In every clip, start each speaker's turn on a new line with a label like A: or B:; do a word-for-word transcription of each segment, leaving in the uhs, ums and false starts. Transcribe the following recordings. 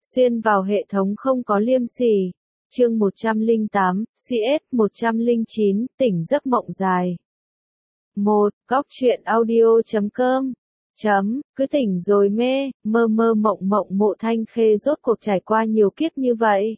A: Xuyên vào hệ thống không có liêm sỉ. Chương một trăm lẻ tám, xê ét một trăm lẻ chín, tỉnh giấc mộng dài. một. Góc truyện audio chấm com. Chấm, cứ tỉnh rồi mê, mơ mơ mộng mộng Mộ Thanh Khê rốt cuộc trải qua nhiều kiếp như vậy.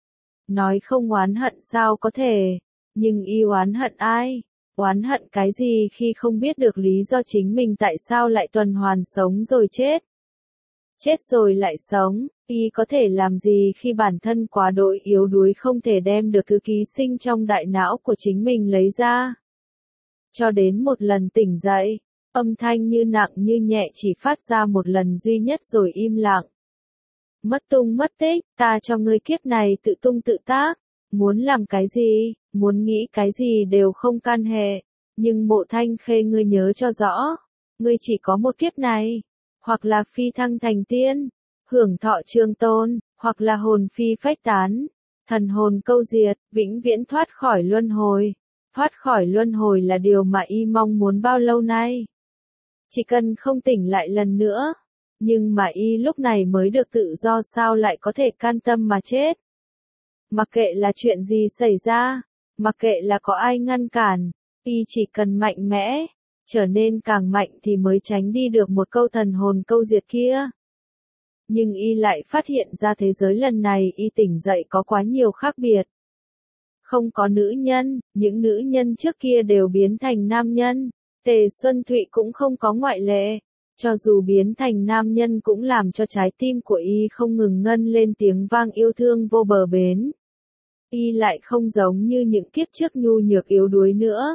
A: Nói không oán hận sao có thể, nhưng y oán hận ai? Oán hận cái gì khi không biết được lý do chính mình tại sao lại tuần hoàn sống rồi chết? Chết rồi lại sống, y có thể làm gì khi bản thân quá đỗi yếu đuối không thể đem được thứ ký sinh trong đại não của chính mình lấy ra? Cho đến một lần tỉnh dậy, âm thanh như nặng như nhẹ chỉ phát ra một lần duy nhất rồi im lặng. Mất tung mất tích, ta cho ngươi kiếp này tự tung tự tác, muốn làm cái gì, muốn nghĩ cái gì đều không can hệ, nhưng Mộ Thanh Khê ngươi nhớ cho rõ, ngươi chỉ có một kiếp này, hoặc là phi thăng thành tiên, hưởng thọ trường tôn, hoặc là hồn phi phách tán, thần hồn câu diệt, vĩnh viễn thoát khỏi luân hồi. Thoát khỏi luân hồi là điều mà y mong muốn bao lâu nay. Chỉ cần không tỉnh lại lần nữa. Nhưng mà y lúc này mới được tự do sao lại có thể can tâm mà chết. Mặc kệ là chuyện gì xảy ra, mặc kệ là có ai ngăn cản, y chỉ cần mạnh mẽ, trở nên càng mạnh thì mới tránh đi được một câu thần hồn câu diệt kia. Nhưng y lại phát hiện ra thế giới lần này y tỉnh dậy có quá nhiều khác biệt. Không có nữ nhân, những nữ nhân trước kia đều biến thành nam nhân, Tề Xuân Thụy cũng không có ngoại lệ. Cho dù biến thành nam nhân cũng làm cho trái tim của y không ngừng ngân lên tiếng vang yêu thương vô bờ bến. Y lại không giống như những kiếp trước nhu nhược yếu đuối nữa.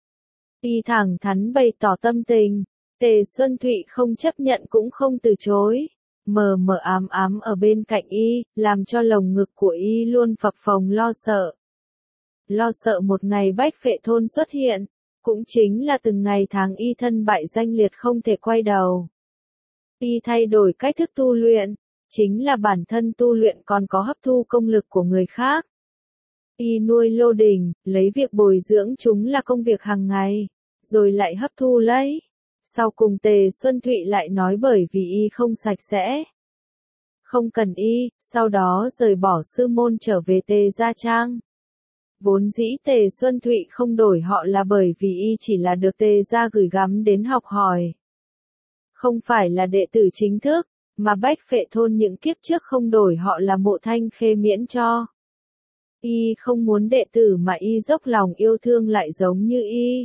A: Y thẳng thắn bày tỏ tâm tình, Tề Xuân Thụy không chấp nhận cũng không từ chối. Mờ mờ ám ám ở bên cạnh y, làm cho lồng ngực của y luôn phập phồng lo sợ. Lo sợ một ngày Bách Phệ Thôn xuất hiện. Cũng chính là từng ngày tháng y thân bại danh liệt không thể quay đầu. Y thay đổi cách thức tu luyện, chính là bản thân tu luyện còn có hấp thu công lực của người khác. Y nuôi lô đình, lấy việc bồi dưỡng chúng là công việc hàng ngày, rồi lại hấp thu lấy. Sau cùng Tề Xuân Thụy lại nói bởi vì y không sạch sẽ. Không cần y, sau đó rời bỏ sư môn trở về Tề Gia Trang. Vốn dĩ Tề Xuân Thụy không đổi họ là bởi vì y chỉ là được Tề Gia gửi gắm đến học hỏi. Không phải là đệ tử chính thức, mà Bách Phệ Thôn những kiếp trước không đổi họ là Mộ Thanh Khê miễn cho. Y không muốn đệ tử mà y dốc lòng yêu thương lại giống như y.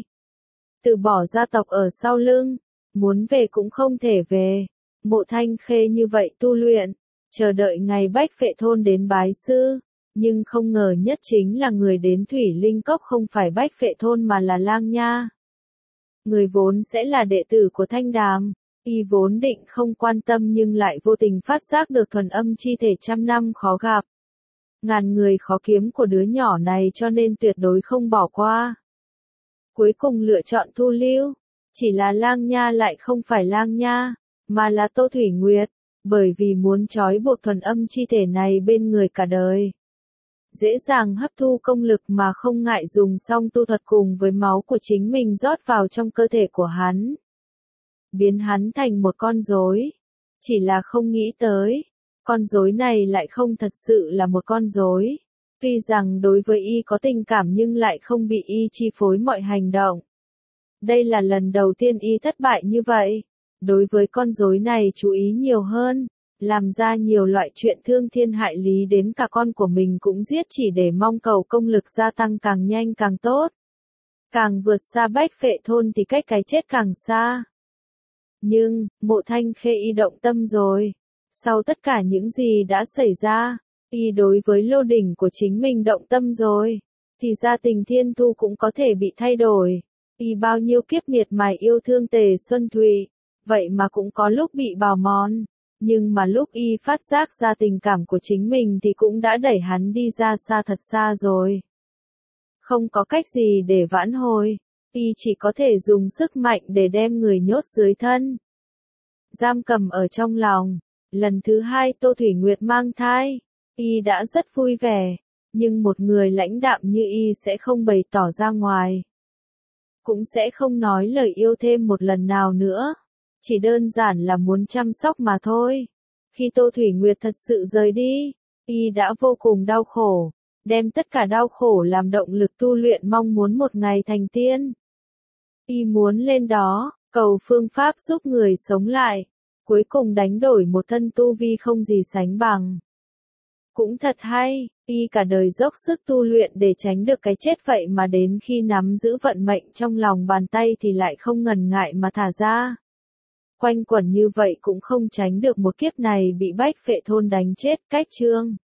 A: Từ bỏ gia tộc ở sau lưng, muốn về cũng không thể về. Mộ Thanh Khê như vậy tu luyện, chờ đợi ngày Bách Phệ Thôn đến bái sư. Nhưng không ngờ nhất chính là người đến Thủy Linh Cốc không phải Bách Phệ Thôn mà là Lang Nha. Người vốn sẽ là đệ tử của Thanh Đàm, y vốn định không quan tâm nhưng lại vô tình phát giác được thuần âm chi thể trăm năm khó gặp. Ngàn người khó kiếm của đứa nhỏ này cho nên tuyệt đối không bỏ qua. Cuối cùng lựa chọn thu lưu, chỉ là Lang Nha lại không phải Lang Nha, mà là Tô Thủy Nguyệt, bởi vì muốn trói buộc thuần âm chi thể này bên người cả đời. Dễ dàng hấp thu công lực mà không ngại dùng song tu thuật cùng với máu của chính mình rót vào trong cơ thể của hắn. Biến hắn thành một con rối. Chỉ là không nghĩ tới, con rối này lại không thật sự là một con rối. Tuy rằng đối với y có tình cảm nhưng lại không bị y chi phối mọi hành động. Đây là lần đầu tiên y thất bại như vậy. Đối với con rối này chú ý nhiều hơn. Làm ra nhiều loại chuyện thương thiên hại lý đến cả con của mình cũng giết chỉ để mong cầu công lực gia tăng càng nhanh càng tốt. Càng vượt xa Bách Phệ Thôn thì cách cái chết càng xa. Nhưng, Mộ Thanh Khê y động tâm rồi. Sau tất cả những gì đã xảy ra, y đối với lô đỉnh của chính mình động tâm rồi. Thì ra tình thiên thu cũng có thể bị thay đổi. Y bao nhiêu kiếp miệt mài yêu thương Tề Xuân Thụy, vậy mà cũng có lúc bị bào mòn. Nhưng mà lúc y phát giác ra tình cảm của chính mình thì cũng đã đẩy hắn đi ra xa thật xa rồi. Không có cách gì để vãn hồi, y chỉ có thể dùng sức mạnh để đem người nhốt dưới thân. Giam cầm ở trong lòng, lần thứ hai Tô Thủy Nguyệt mang thai, y đã rất vui vẻ, nhưng một người lãnh đạm như y sẽ không bày tỏ ra ngoài. Cũng sẽ không nói lời yêu thêm một lần nào nữa. Chỉ đơn giản là muốn chăm sóc mà thôi. Khi Tô Thủy Nguyệt thật sự rời đi, y đã vô cùng đau khổ, đem tất cả đau khổ làm động lực tu luyện mong muốn một ngày thành tiên. Y muốn lên đó, cầu phương pháp giúp người sống lại, cuối cùng đánh đổi một thân tu vi không gì sánh bằng. Cũng thật hay, y cả đời dốc sức tu luyện để tránh được cái chết vậy mà đến khi nắm giữ vận mệnh trong lòng bàn tay thì lại không ngần ngại mà thả ra. Quanh quẩn như vậy cũng không tránh được một kiếp này bị Bách Phệ Thôn đánh chết. Cách chương